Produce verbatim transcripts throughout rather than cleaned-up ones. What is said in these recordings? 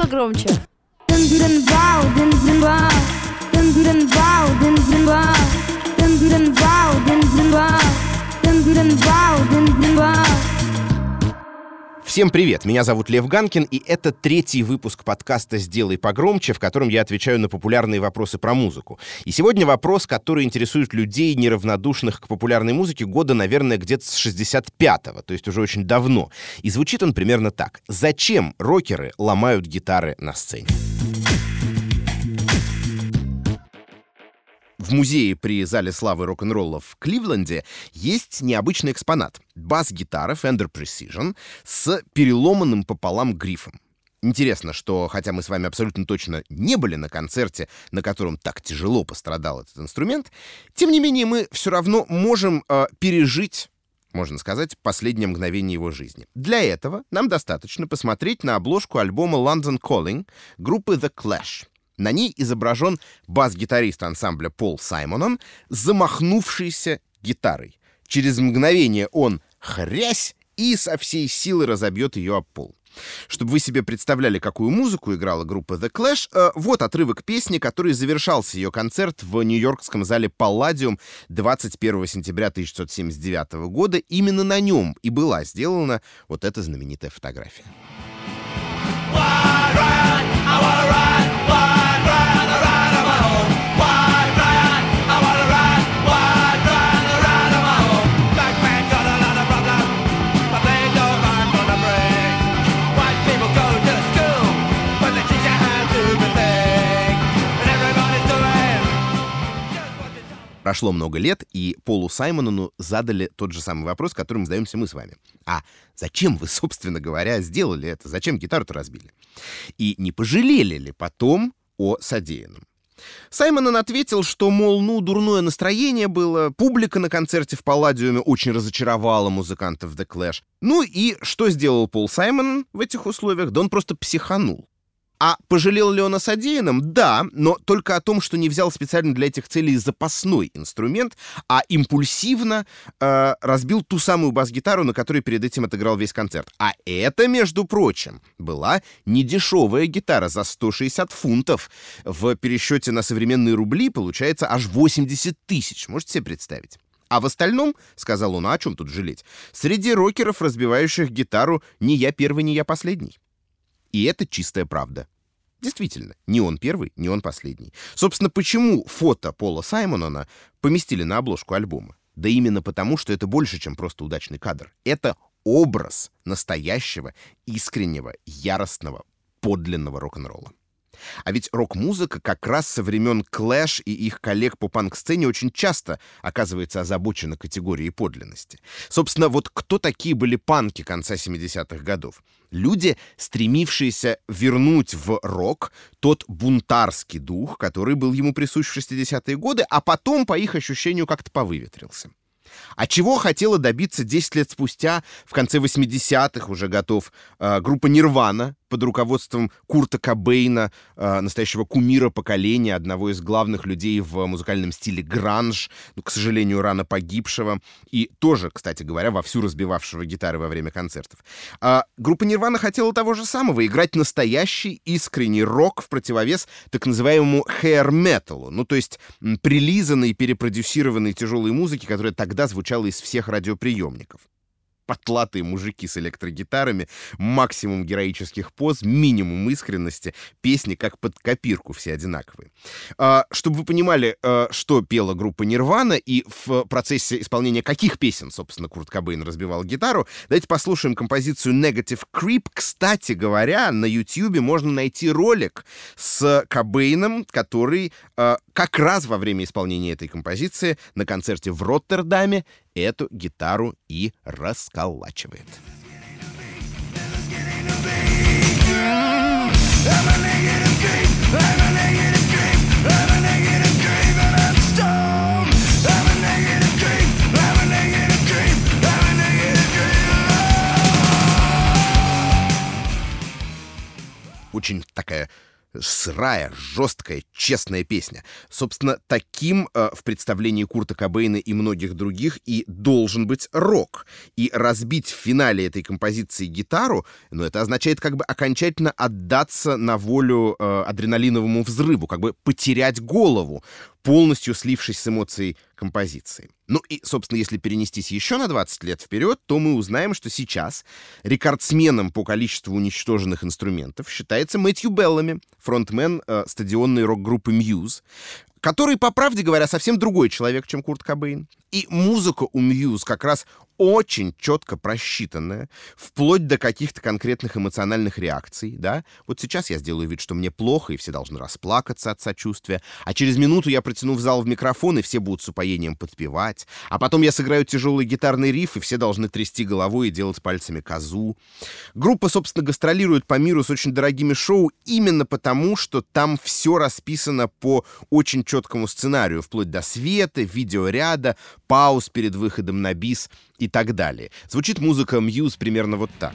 погромче. Всем привет, меня зовут Лев Ганкин, и это третий выпуск подкаста «Сделай погромче», в котором я отвечаю на популярные вопросы про музыку. И сегодня вопрос, который интересует людей, неравнодушных к популярной музыке, года, наверное, где-то с шестьдесят пятого, то есть уже очень давно. И звучит он примерно так. Зачем рокеры ломают гитары на сцене? В музее при Зале славы рок-н-ролла в Кливленде есть необычный экспонат — бас-гитара Fender Precision с переломанным пополам грифом. Интересно, что, хотя мы с вами абсолютно точно не были на концерте, на котором так тяжело пострадал этот инструмент, тем не менее мы все равно можем э, пережить, можно сказать, последнее мгновение его жизни. Для этого нам достаточно посмотреть на обложку альбома London Calling группы The Clash. На ней изображен бас-гитарист ансамбля Пол Саймонон, замахнувшийся гитарой. Через мгновение он хрясь и со всей силы разобьет ее об пол. Чтобы вы себе представляли, какую музыку играла группа The Clash, э, вот отрывок песни, который завершался ее концерт в нью-йоркском зале Палладиум двадцать первого сентября тысяча девятьсот семьдесят девятого года. Именно на нем и была сделана вот эта знаменитая фотография. Прошло много лет, и Полу Саймонону задали тот же самый вопрос, которым задаемся мы с вами. А зачем вы, собственно говоря, сделали это? Зачем гитару-то разбили? И не пожалели ли потом о содеянном? Саймонон ответил, что, мол, ну, дурное настроение было, публика на концерте в Палладиуме очень разочаровала музыкантов The Clash. Ну и что сделал Пол Саймонон в этих условиях? Да он просто психанул. А пожалел ли он о содеянном? Да, но только о том, что не взял специально для этих целей запасной инструмент, а импульсивно э, разбил ту самую бас-гитару, на которой перед этим отыграл весь концерт. А это, между прочим, была недешевая гитара за сто шестьдесят фунтов. В пересчете на современные рубли получается аж восемьдесят тысяч. Можете себе представить? А в остальном, сказал он, а о чем тут жалеть? Среди рокеров, разбивающих гитару, не я первый, не я последний. И это чистая правда. Действительно, не он первый, не он последний. Собственно, почему фото Пола Саймонона поместили на обложку альбома? Да именно потому, что это больше, чем просто удачный кадр. Это образ настоящего, искреннего, яростного, подлинного рок-н-ролла. А ведь рок-музыка как раз со времен Clash и их коллег по панк-сцене очень часто оказывается озабочена категорией подлинности. Собственно, вот кто такие были панки конца семидесятых годов? Люди, стремившиеся вернуть в рок тот бунтарский дух, который был ему присущ в шестидесятые годы, а потом, по их ощущению, как-то повыветрился. А чего хотела добиться десять лет спустя, в конце восьмидесятых уже готов, э, группа Nirvana под руководством Курта Кобейна, э, настоящего кумира поколения, одного из главных людей в музыкальном стиле гранж, ну, к сожалению, рано погибшего, и тоже, кстати говоря, вовсю разбивавшего гитары во время концертов. А группа Nirvana хотела того же самого — играть настоящий искренний рок в противовес так называемому hair-металу, ну, то есть м, прилизанной, перепродюсированной тяжелой музыки, которая тогда звучала из всех радиоприемников. Потлатые мужики с электрогитарами, максимум героических поз, минимум искренности, песни как под копирку, все одинаковые. А, чтобы вы понимали, а, что пела группа Nirvana и в процессе исполнения каких песен, собственно, Курт Кобейн разбивал гитару, давайте послушаем композицию Negative Creep. Кстати говоря, на Ютьюбе можно найти ролик с Кобейном, который а, как раз во время исполнения этой композиции на концерте в Роттердаме эту гитару и расколачивает. Очень такая сырая, жесткая, честная песня. Собственно, таким э, в представлении Курта Кобейна и многих других и должен быть рок. И разбить в финале этой композиции гитару, ну, это означает как бы окончательно отдаться на волю э, адреналиновому взрыву, как бы потерять голову, полностью слившись с эмоцией композиции. Ну и, собственно, если перенестись еще на двадцать лет вперед, то мы узнаем, что сейчас рекордсменом по количеству уничтоженных инструментов считается Мэтью Беллами, фронтмен э, стадионной рок-группы Muse, который, по правде говоря, совсем другой человек, чем Курт Кобейн. И музыка у Muse как раз очень четко просчитанная, вплоть до каких-то конкретных эмоциональных реакций, да. Вот сейчас я сделаю вид, что мне плохо, и все должны расплакаться от сочувствия, а через минуту я протяну в зал в микрофон, и все будут с упоением подпевать, а потом я сыграю тяжелый гитарный риф, и все должны трясти головой и делать пальцами козу. Группа, собственно, гастролирует по миру с очень дорогими шоу именно потому, что там все расписано по очень четкому сценарию, вплоть до света, видеоряда, пауз перед выходом на бис и так далее. Звучит музыка Muse примерно вот так.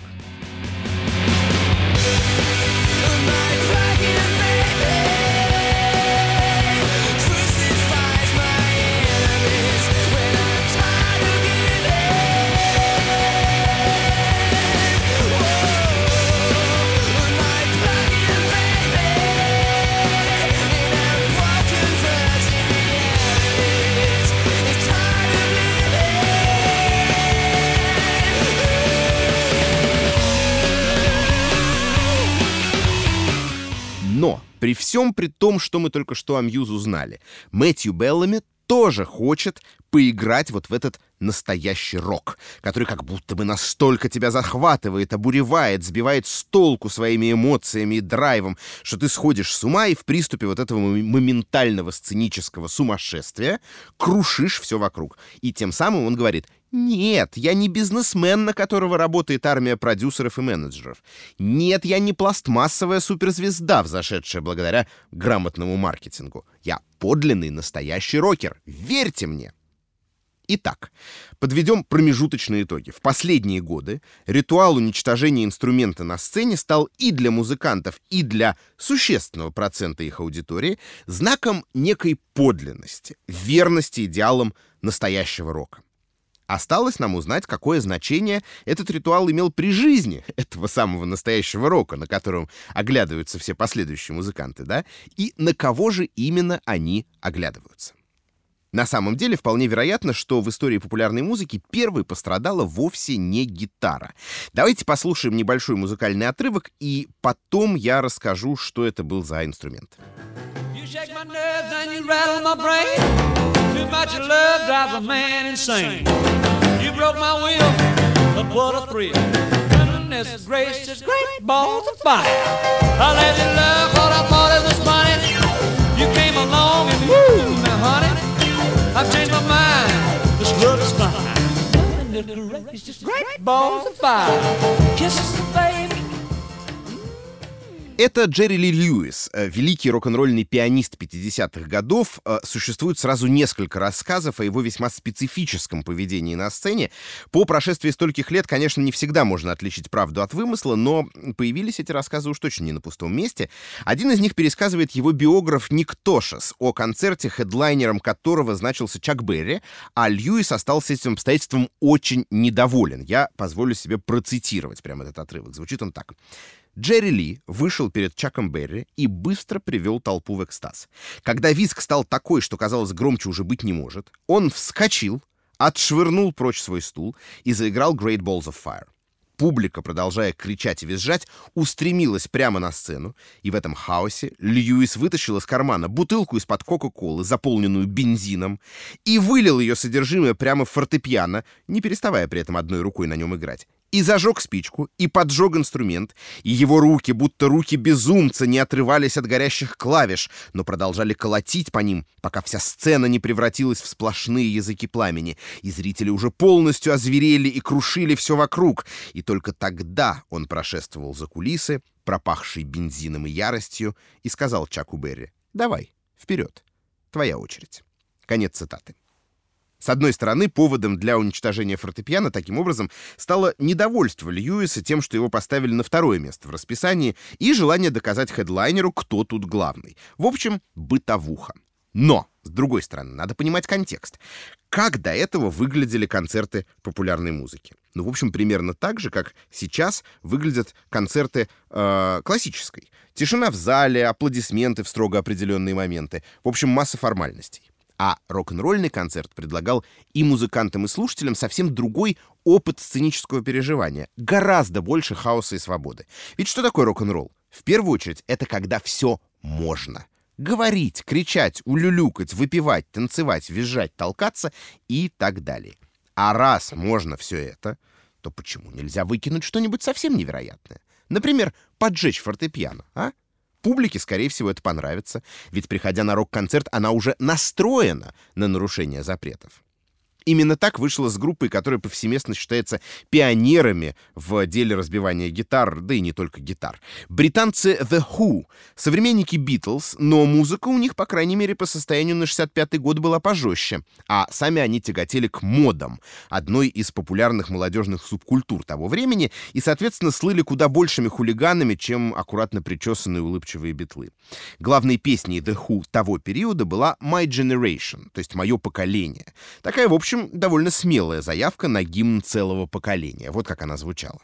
Но при всем при том, что мы только что о Muse узнали, Мэтью Беллами тоже хочет поиграть вот в этот настоящий рок, который как будто бы настолько тебя захватывает, обуревает, сбивает с толку своими эмоциями и драйвом, что ты сходишь с ума и в приступе вот этого моментального сценического сумасшествия крушишь все вокруг. И тем самым он говорит: нет, я не бизнесмен, на которого работает армия продюсеров и менеджеров. Нет, я не пластмассовая суперзвезда, взошедшая благодаря грамотному маркетингу. Я подлинный настоящий рокер. Верьте мне. Итак, подведем промежуточные итоги. В последние годы ритуал уничтожения инструмента на сцене стал и для музыкантов, и для существенного процента их аудитории знаком некой подлинности, верности идеалам настоящего рока. Осталось нам узнать, какое значение этот ритуал имел при жизни этого самого настоящего рока, на котором оглядываются все последующие музыканты, да, и на кого же именно они оглядываются. На самом деле, вполне вероятно, что в истории популярной музыки первой пострадала вовсе не гитара. Давайте послушаем небольшой музыкальный отрывок, и потом я расскажу, что это был за инструмент. I've changed my mind. This love is fine. It's just great balls of fire. Kisses, baby. Это Джерри Ли Льюис, великий рок-н-ролльный пианист пятидесятых годов. Существует сразу несколько рассказов о его весьма специфическом поведении на сцене. По прошествии стольких лет, конечно, не всегда можно отличить правду от вымысла, но появились эти рассказы уж точно не на пустом месте. Один из них пересказывает его биограф Ник Тошес о концерте, хедлайнером которого значился Чак Берри, а Льюис остался этим обстоятельством очень недоволен. Я позволю себе процитировать прямо этот отрывок. Звучит он так. Джерри Ли вышел перед Чаком Берри и быстро привел толпу в экстаз. Когда визг стал такой, что, казалось, громче уже быть не может, он вскочил, отшвырнул прочь свой стул и заиграл Great Balls of Fire. Публика, продолжая кричать и визжать, устремилась прямо на сцену, и в этом хаосе Льюис вытащил из кармана бутылку из-под Кока-Колы, заполненную бензином, и вылил ее содержимое прямо в фортепиано, не переставая при этом одной рукой на нем играть. И зажег спичку, и поджег инструмент, и его руки, будто руки безумца, не отрывались от горящих клавиш, но продолжали колотить по ним, пока вся сцена не превратилась в сплошные языки пламени, и зрители уже полностью озверели и крушили все вокруг, и только тогда он прошествовал за кулисы, пропахший бензином и яростью, и сказал Чаку Берри: «Давай, вперед, твоя очередь». Конец цитаты. С одной стороны, поводом для уничтожения фортепиано таким образом стало недовольство Льюиса тем, что его поставили на второе место в расписании, и желание доказать хедлайнеру, кто тут главный. В общем, бытовуха. Но, с другой стороны, надо понимать контекст. Как до этого выглядели концерты популярной музыки? Ну, в общем, примерно так же, как сейчас выглядят концерты э, классической. Тишина в зале, аплодисменты в строго определенные моменты. В общем, масса формальностей. А рок-н-ролльный концерт предлагал и музыкантам, и слушателям совсем другой опыт сценического переживания. Гораздо больше хаоса и свободы. Ведь что такое рок-н-ролл? В первую очередь, это когда все можно. Говорить, кричать, улюлюкать, выпивать, танцевать, визжать, толкаться и так далее. А раз можно все это, то почему нельзя выкинуть что-нибудь совсем невероятное? Например, поджечь фортепиано, а? Публике, скорее всего, это понравится, ведь, приходя на рок-концерт, она уже настроена на нарушение запретов. Именно так вышло с группой, которая повсеместно считается пионерами в деле разбивания гитар, да и не только гитар. Британцы The Who, современники Beatles, но музыка у них, по крайней мере, по состоянию на шестьдесят пятый год была пожестче, а сами они тяготели к модам, одной из популярных молодежных субкультур того времени, и, соответственно, слыли куда большими хулиганами, чем аккуратно причесанные улыбчивые битлы. Главной песней The Who того периода была My Generation, то есть «Мое поколение». Такая, в общем, довольно смелая заявка на гимн целого поколения. Вот как она звучала.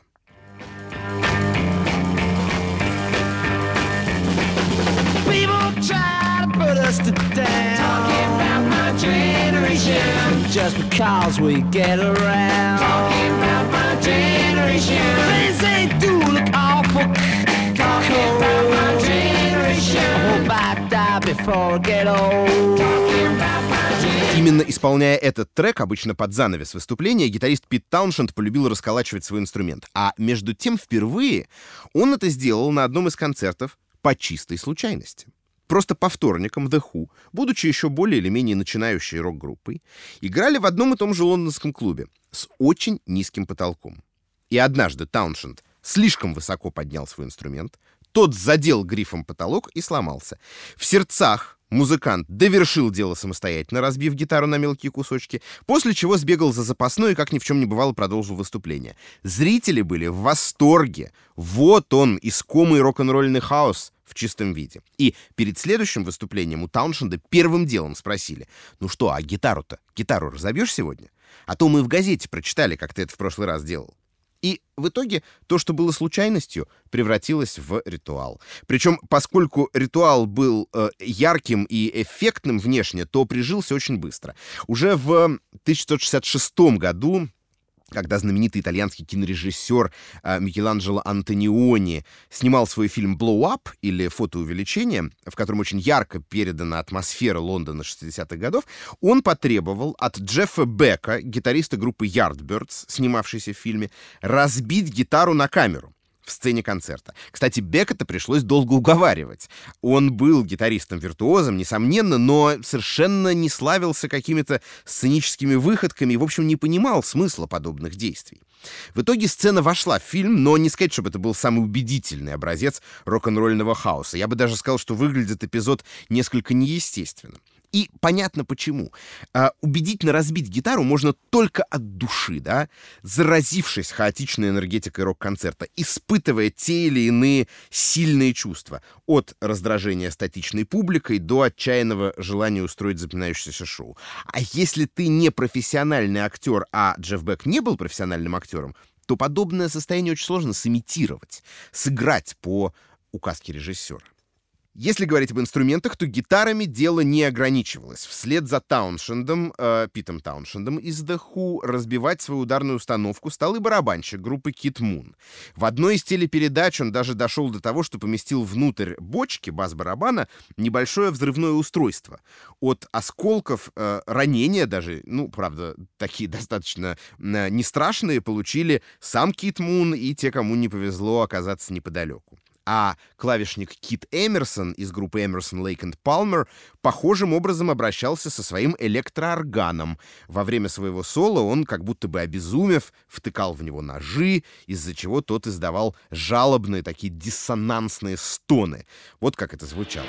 Именно исполняя этот трек, обычно под занавес выступления, гитарист Пит Тауншенд полюбил расколачивать свой инструмент. А между тем, впервые он это сделал на одном из концертов по чистой случайности. Просто по вторникам The Who, будучи еще более или менее начинающей рок-группой, играли в одном и том же лондонском клубе с очень низким потолком. И однажды Тауншенд слишком высоко поднял свой инструмент, тот задел грифом потолок и сломался. В сердцах музыкант довершил дело самостоятельно, разбив гитару на мелкие кусочки, после чего сбегал за запасной и, как ни в чем не бывало, продолжил выступление. Зрители были в восторге. Вот он, искомый рок-н-ролльный хаос в чистом виде. И перед следующим выступлением у Тауншенда первым делом спросили: «Ну что, а гитару-то? Гитару разобьешь сегодня? А то мы в газете прочитали, как ты это в прошлый раз делал». И в итоге то, что было случайностью, превратилось в ритуал. Причем, поскольку ритуал был э, ярким и эффектным внешне, то прижился очень быстро. Уже в тысяча девятьсот шестьдесят шестом году, когда знаменитый итальянский кинорежиссер э, Микеланджело Антониони снимал свой фильм «Blow Up» или «Фотоувеличение», в котором очень ярко передана атмосфера Лондона шестидесятых годов, он потребовал от Джеффа Бека, гитариста группы Yardbirds, снимавшейся в фильме, разбить гитару на камеру в сцене концерта. Кстати, Бека-то пришлось долго уговаривать. Он был гитаристом-виртуозом, несомненно, но совершенно не славился какими-то сценическими выходками и, в общем, не понимал смысла подобных действий. В итоге сцена вошла в фильм, но не сказать, чтобы это был самый убедительный образец рок-н-ролльного хаоса. Я бы даже сказал, что выглядит эпизод несколько неестественно. И понятно почему. А, убедительно разбить гитару можно только от души, да, заразившись хаотичной энергетикой рок-концерта, испытывая те или иные сильные чувства, от раздражения статичной публикой до отчаянного желания устроить запоминающееся шоу. А если ты не профессиональный актер, а Джефф Бек не был профессиональным актером, то подобное состояние очень сложно сымитировать, сыграть по указке режиссера. Если говорить об инструментах, то гитарами дело не ограничивалось. Вслед за Тауншендом, э, Питом Тауншендом из The Who разбивать свою ударную установку стал и барабанщик группы Кит Мун. В одной из телепередач он даже дошел до того, что поместил внутрь бочки бас-барабана небольшое взрывное устройство. От осколков э, ранения даже, ну, правда, такие достаточно э, не страшные, получили сам Кит Мун и те, кому не повезло оказаться неподалеку. А клавишник Кит Эмерсон из группы Эмерсон, Лейк энд Палмер похожим образом обращался со своим электроорганом. Во время своего соло он, как будто бы обезумев, втыкал в него ножи, из-за чего тот издавал жалобные такие диссонансные стоны. Вот как это звучало.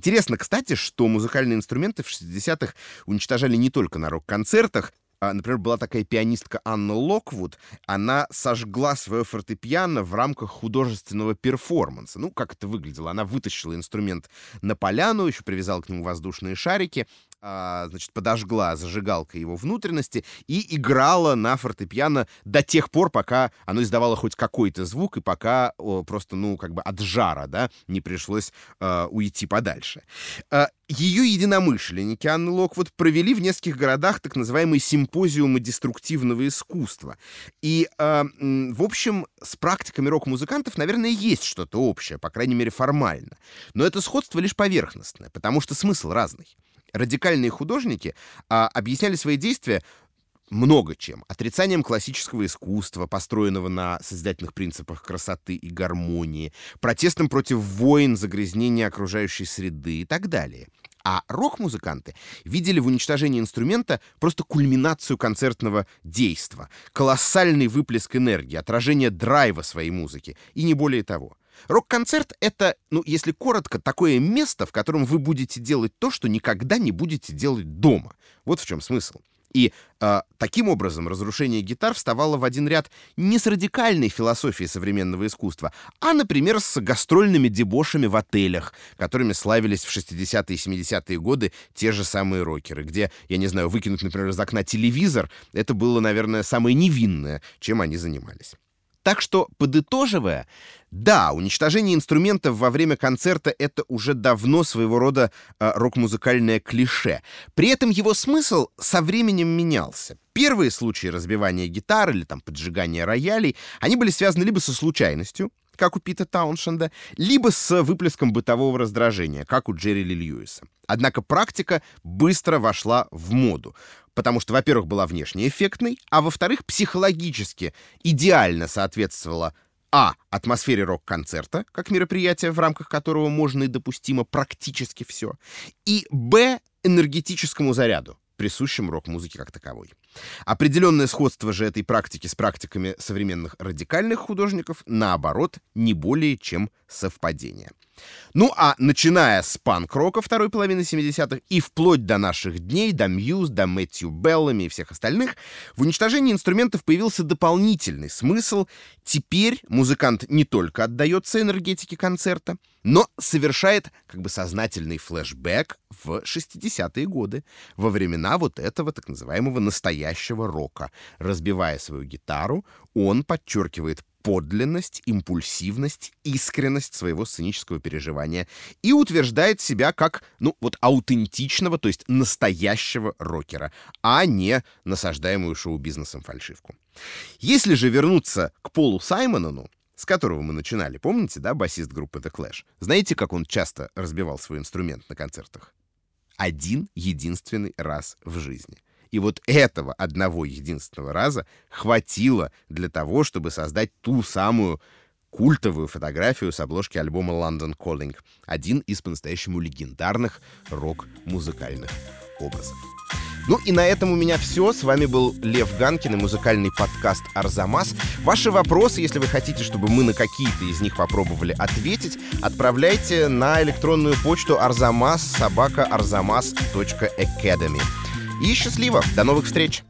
Интересно, кстати, что музыкальные инструменты в шестидесятых уничтожали не только на рок-концертах. Например, была такая пианистка Анна Локвуд. Она сожгла свое фортепиано в рамках художественного перформанса. Ну, как это выглядело? Она вытащила инструмент на поляну, еще привязала к нему воздушные шарики, а, значит, подожгла зажигалкой его внутренности и играла на фортепиано до тех пор, пока оно издавало хоть какой-то звук, и пока о, просто, ну, как бы от жара, да, не пришлось а, уйти подальше. А, ее единомышленники Анны Локвуд провели в нескольких городах так называемые симпозиумы деструктивного искусства. И, э, в общем, с практиками рок-музыкантов, наверное, есть что-то общее, по крайней мере, формально. Но это сходство лишь поверхностное, потому что смысл разный. Радикальные художники а, объясняли свои действия много чем. Отрицанием классического искусства, построенного на созидательных принципах красоты и гармонии, протестом против войн, загрязнения окружающей среды и так далее. А рок-музыканты видели в уничтожении инструмента просто кульминацию концертного действа, колоссальный выплеск энергии, отражение драйва своей музыки, и не более того. Рок-концерт — это, ну, если коротко, такое место, в котором вы будете делать то, что никогда не будете делать дома. Вот в чем смысл. И э, таким образом разрушение гитар вставало в один ряд не с радикальной философией современного искусства, а, например, с гастрольными дебошами в отелях, которыми славились в шестидесятые и семидесятые годы те же самые рокеры, где, я не знаю, выкинуть, например, из окна телевизор — это было, наверное, самое невинное, чем они занимались. Так что, подытоживая, да, уничтожение инструментов во время концерта — это уже давно своего рода э, рок-музыкальное клише. При этом его смысл со временем менялся. Первые случаи разбивания гитар или там поджигания роялей, они были связаны либо со случайностью, как у Пита Тауншенда, либо с выплеском бытового раздражения, как у Джерри Ли Льюиса. Однако практика быстро вошла в моду, потому что, во-первых, была внешне эффектной, а во-вторых, психологически идеально соответствовала а. атмосфере рок-концерта, как мероприятия, в рамках которого можно и допустимо практически все, и б. энергетическому заряду, присущим рок-музыке как таковой. Определенное сходство же этой практики с практиками современных радикальных художников, наоборот, не более чем совпадение. Ну а начиная с панк-рока второй половины семидесятых и вплоть до наших дней, до Мьюз, до Мэтью Беллами и всех остальных, в уничтожении инструментов появился дополнительный смысл. Теперь музыкант не только отдается энергетике концерта, но совершает как бы сознательный флешбэк в шестидесятые годы, во времена вот этого так называемого настоящего рока. Разбивая свою гитару, он подчеркивает подлинность, импульсивность, искренность своего сценического переживания и утверждает себя как, ну, вот аутентичного, то есть настоящего рокера, а не насаждаемую шоу-бизнесом фальшивку. Если же вернуться к Полу Саймонону, с которого мы начинали, помните, да, басист группы The Clash, знаете, как он часто разбивал свой инструмент на концертах? Один единственный раз в жизни. И вот этого одного единственного раза хватило для того, чтобы создать ту самую культовую фотографию с обложки альбома London Calling. Один из по-настоящему легендарных рок-музыкальных образов. Ну и на этом у меня все. С вами был Лев Ганкин и музыкальный подкаст «Арзамас». Ваши вопросы, если вы хотите, чтобы мы на какие-то из них попробовали ответить, отправляйте на электронную почту арзамас собака арзамас точка academy. И счастливо! До новых встреч!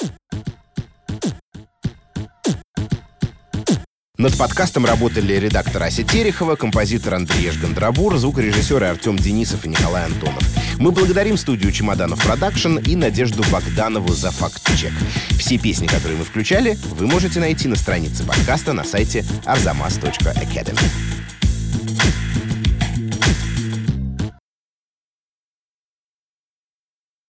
Над подкастом работали редактор Ася Терехова, композитор Андрей Жгандрабур, звукорежиссеры Артем Денисов и Николай Антонов. Мы благодарим студию «Чемоданов Продакшн» и Надежду Богданову за факт-чек. Все песни, которые мы включали, вы можете найти на странице подкаста на сайте арзамас точка academy.